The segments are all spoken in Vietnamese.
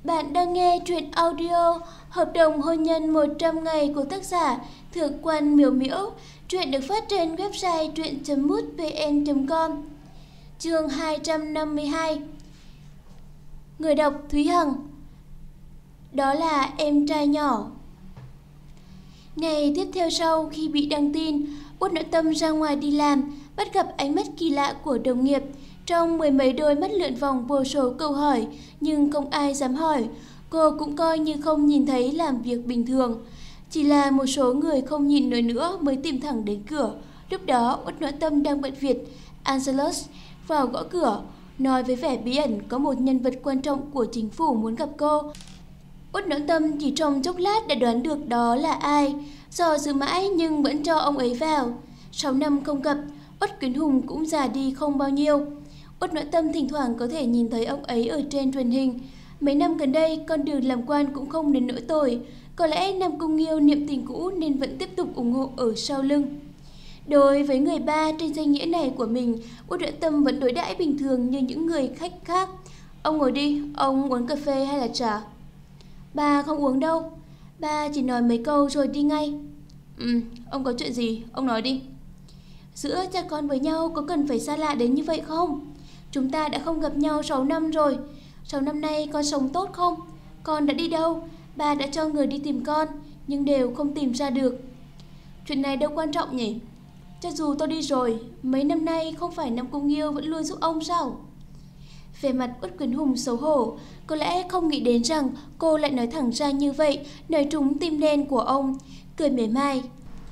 Bạn đang nghe truyện audio Hợp đồng hôn nhân 100 ngày của tác giả Thượng quan Miểu Miễu. Truyện được phát trên website truyện.mútvn.com. Chương 252. Người đọc Thúy Hằng. Đó là em trai nhỏ. Ngày tiếp theo sau khi bị đăng tin, Út Noãn Tâm ra ngoài đi làm, bắt gặp ánh mắt kỳ lạ của đồng nghiệp. Trong mười mấy đôi mắt lượn vòng vô số câu hỏi, nhưng không ai dám hỏi. Cô cũng coi như không nhìn thấy làm việc bình thường. Chỉ là một số người không nhìn nổi nữa mới tìm thẳng đến cửa. Lúc đó Út Noãn Tâm đang bận việc. Angelus vào gõ cửa, nói với vẻ bí ẩn có một nhân vật quan trọng của chính phủ muốn gặp cô. Út Noãn Tâm chỉ trong chốc lát đã đoán được đó là ai. Do dự mãi nhưng vẫn cho ông ấy vào. 6 năm không gặp, Uất Kiến Hùng cũng già đi không bao nhiêu. Út Noãn Tâm thỉnh thoảng có thể nhìn thấy ông ấy ở trên truyền hình. Mấy năm gần đây, con đường làm quan cũng không đến nỗi tồi. Có lẽ Nam Cung Nghiêu niệm tình cũ nên vẫn tiếp tục ủng hộ ở sau lưng. Đối với người ba trên danh nghĩa này của mình, Út Noãn Tâm vẫn đối đãi bình thường như những người khách khác. Ông ngồi đi, ông uống cà phê hay là trà? Ba không uống đâu. Ba chỉ nói mấy câu rồi đi ngay. Ông có chuyện gì, ông nói đi. Giữa cha con với nhau có cần phải xa lạ đến như vậy không? Chúng ta đã không gặp nhau 6 năm rồi. 6 năm nay con sống tốt không? Con đã đi đâu? Ba đã cho người đi tìm con, nhưng đều không tìm ra được. Chuyện này đâu quan trọng nhỉ? Cho dù tôi đi rồi, mấy năm nay không phải Nam Cung Nghiêu vẫn luôn giúp ông sao? Về mặt Uất Kiến Hùng xấu hổ, có lẽ không nghĩ đến rằng cô lại nói thẳng ra như vậy, nói trúng tim đen của ông, cười mỉa mai.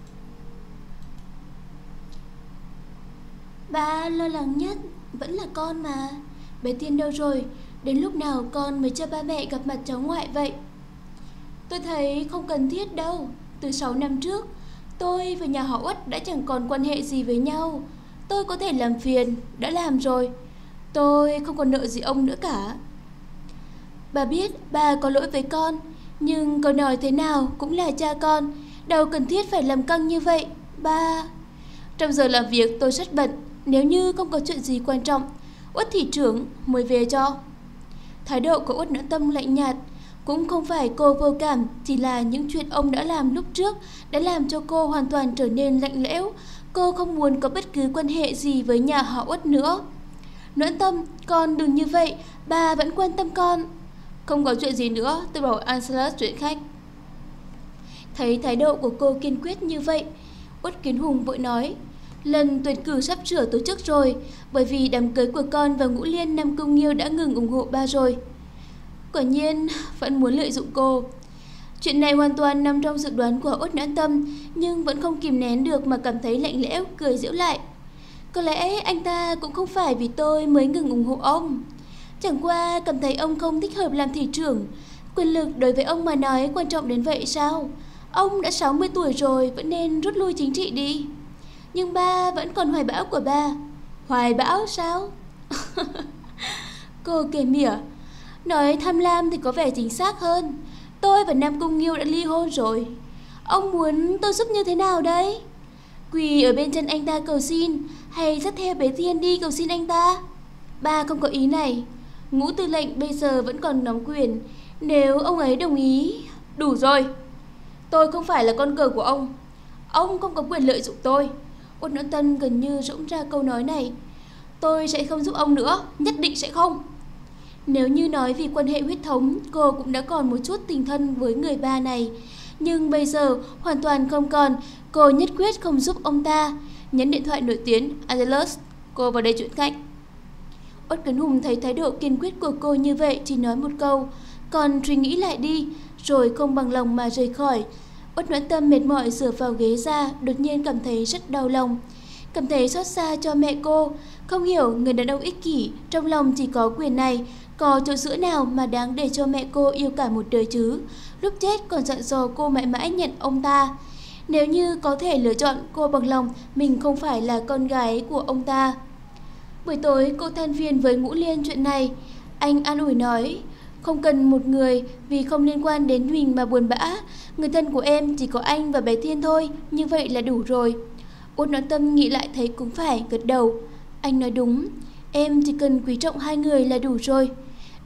Ba lo lắng nhất vẫn là con mà. Bé Tiên đâu rồi? Đến lúc nào con mới cho ba mẹ gặp mặt cháu ngoại vậy? Tôi thấy không cần thiết đâu. Từ 6 năm trước, tôi và nhà họ Uất đã chẳng còn quan hệ gì với nhau. Tôi có thể làm phiền, đã làm rồi. Tôi không còn nợ gì ông nữa cả. Bà biết ba có lỗi với con, nhưng có nói thế nào cũng là cha con, đâu cần thiết phải làm căng như vậy. Ba... Trong giờ làm việc tôi rất bận. Nếu như không có chuyện gì quan trọng, Uất thị trưởng mới về cho. Thái độ của Uất Noãn Tâm lạnh nhạt. Cũng không phải cô vô cảm, chỉ là những chuyện ông đã làm lúc trước đã làm cho cô hoàn toàn trở nên lạnh lẽo. Cô không muốn có bất cứ quan hệ gì với nhà họ Uất nữa. Noãn Tâm, con đừng như vậy, ba vẫn quan tâm con. Không có chuyện gì nữa, tôi bảo Angelus chuyện khách. Thấy thái độ của cô kiên quyết như vậy, Uất Kiến Hùng vội nói, lần tuyển cử sắp sửa tổ chức rồi, bởi vì đám cưới của con và Ngũ Liên Nam Cung Nghiêu đã ngừng ủng hộ ba rồi. Quả nhiên vẫn muốn lợi dụng cô. Chuyện này hoàn toàn nằm trong dự đoán của Uất Noãn Tâm, nhưng vẫn không kìm nén được mà cảm thấy lạnh lẽo, cười giễu lại. Có lẽ anh ta cũng không phải vì tôi mới ngừng ủng hộ ông. Chẳng qua cảm thấy ông không thích hợp làm thị trưởng. Quyền lực đối với ông mà nói quan trọng đến vậy sao? Ông đã 60 tuổi rồi, vẫn nên rút lui chính trị đi. Nhưng ba vẫn còn hoài bão của ba. Hoài bão sao? Cô cười mỉa. Nói tham lam thì có vẻ chính xác hơn. Tôi và Nam Cung Nghiêu đã ly hôn rồi. Ông muốn tôi giúp như thế nào đấy? Quỳ ở bên chân anh ta cầu xin, hay dắt theo bé Thiên đi cầu xin anh ta? Ba không có ý này. Ngũ tư lệnh bây giờ vẫn còn nắm quyền. Nếu ông ấy đồng ý... Đủ rồi. Tôi không phải là con cờ của ông. Ông không có quyền lợi dụng tôi. Uất Noãn Tâm gần như rỗng ra câu nói này. Tôi sẽ không giúp ông nữa, nhất định sẽ không. Nếu như nói vì quan hệ huyết thống, cô cũng đã còn một chút tình thân với người ba này. Nhưng bây giờ hoàn toàn không còn. Cô nhất quyết không giúp ông ta. Nhấn điện thoại nổi tiếng. Angelus, cô vào đây chuyện khách. Uất Kiến Hùng thấy thái độ kiên quyết của cô như vậy, chỉ nói một câu, còn suy nghĩ lại đi, rồi không bằng lòng mà rời khỏi. Uất Noãn Tâm mệt mỏi dựa vào ghế ra, đột nhiên cảm thấy rất đau lòng. Cảm thấy xót xa cho mẹ cô. Không hiểu người đàn ông ích kỷ trong lòng chỉ có quyền này, có chỗ giữa nào mà đáng để cho mẹ cô yêu cả một đời chứ. Lúc chết còn dặn dò cô mãi mãi nhận ông ta. Nếu như có thể lựa chọn, cô bằng lòng mình không phải là con gái của ông ta. Buổi tối cô than phiền với Ngũ Liên chuyện này. Anh an ủi nói, không cần một người vì không liên quan đến mình mà buồn bã. Người thân của em chỉ có anh và bé Thiên thôi, như vậy là đủ rồi. Uất Noãn Tâm nghĩ lại thấy cũng phải, gật đầu. Anh nói đúng, em chỉ cần quý trọng hai người là đủ rồi.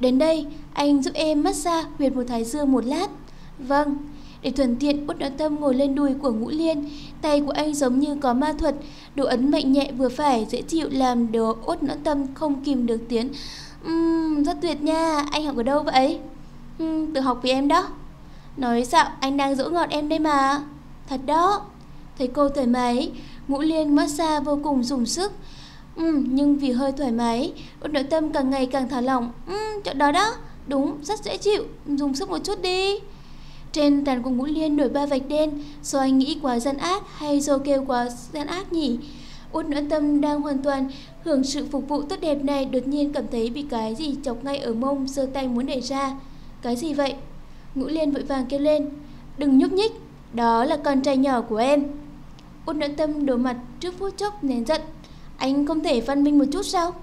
Đến đây, anh giúp em massage huyệt một thái dương một lát. Vâng. Để thuận tiện, Út Noãn Tâm ngồi lên đùi của Ngũ Liên. Tay của anh giống như có ma thuật, độ ấn mạnh nhẹ vừa phải, dễ chịu làm đồ Út Noãn Tâm không kìm được tiếng. Rất tuyệt nha, anh học ở đâu vậy? Tự học vì em đó. Nói dạo anh đang dỗ ngọt em đây mà. Thật đó. Thấy cô thoải mái, Ngũ Liên massage vô cùng dùng sức. Nhưng vì hơi thoải mái, Út Noãn Tâm càng ngày càng thả lỏng. Chỗ đó đó, đúng, rất dễ chịu, dùng sức một chút đi. Trên trán của Ngũ Liên nổi 3 vạch đen, do anh nghĩ quá gian ác hay do kêu quá gian ác nhỉ? Út Noãn Tâm đang hoàn toàn hưởng sự phục vụ tốt đẹp này, đột nhiên cảm thấy bị cái gì chọc ngay ở mông, giơ tay muốn đẩy ra. Cái gì vậy? Ngũ Liên vội vàng kêu lên. Đừng nhúc nhích, đó là con trai nhỏ của em. Út Noãn Tâm đổ mặt trước phút chốc nén giận. Anh không thể văn minh một chút sao?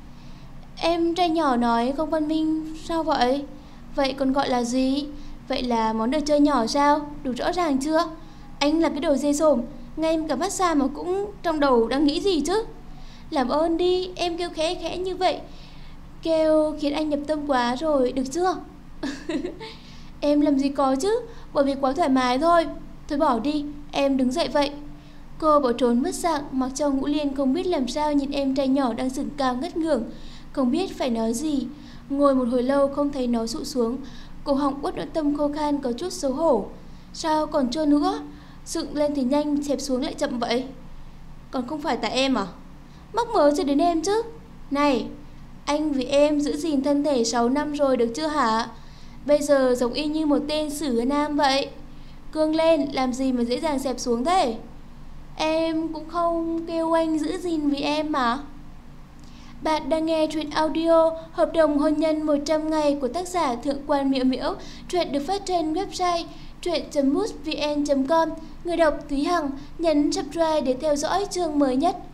Em trai nhỏ nói không văn minh sao vậy? Vậy còn gọi là gì? Vậy là món đồ chơi nhỏ sao? Đủ rõ ràng chưa? Anh là cái đồ dê sồm, ngay cả massage mà cũng trong đầu đang nghĩ gì chứ? Làm ơn đi, em kêu khẽ khẽ như vậy, kêu khiến anh nhập tâm quá rồi, được chưa? Em làm gì có chứ, bởi vì quá thoải mái thôi. Thôi bỏ đi, em đứng dậy vậy. Cô bỏ trốn mất dạng, mặc cho Ngũ Liên không biết làm sao nhìn em trai nhỏ đang dựng cao ngất ngưởng, không biết phải nói gì. Ngồi một hồi lâu không thấy nó sụ xuống, cổ họng Út Noãn Tâm khô khan có chút xấu hổ. Sao còn chưa nữa? Dựng lên thì nhanh, xẹp xuống lại chậm vậy. Còn không phải tại em à? Mắc mớ gì đến em chứ? Này, anh vì em giữ gìn thân thể 6 năm rồi được chưa hả? Bây giờ giống y như một tên sử nam vậy. Cương lên, làm gì mà dễ dàng xẹp xuống thế? Em cũng không kêu anh giữ gìn vì em mà. Bạn đang nghe truyện audio Hợp đồng hôn nhân 100 ngày của tác giả Thượng quan Miễu Miễu. Truyện được phát trên website truyện.mútvn.com. Người đọc Thúy Hằng. Nhấn subscribe để theo dõi chương mới nhất.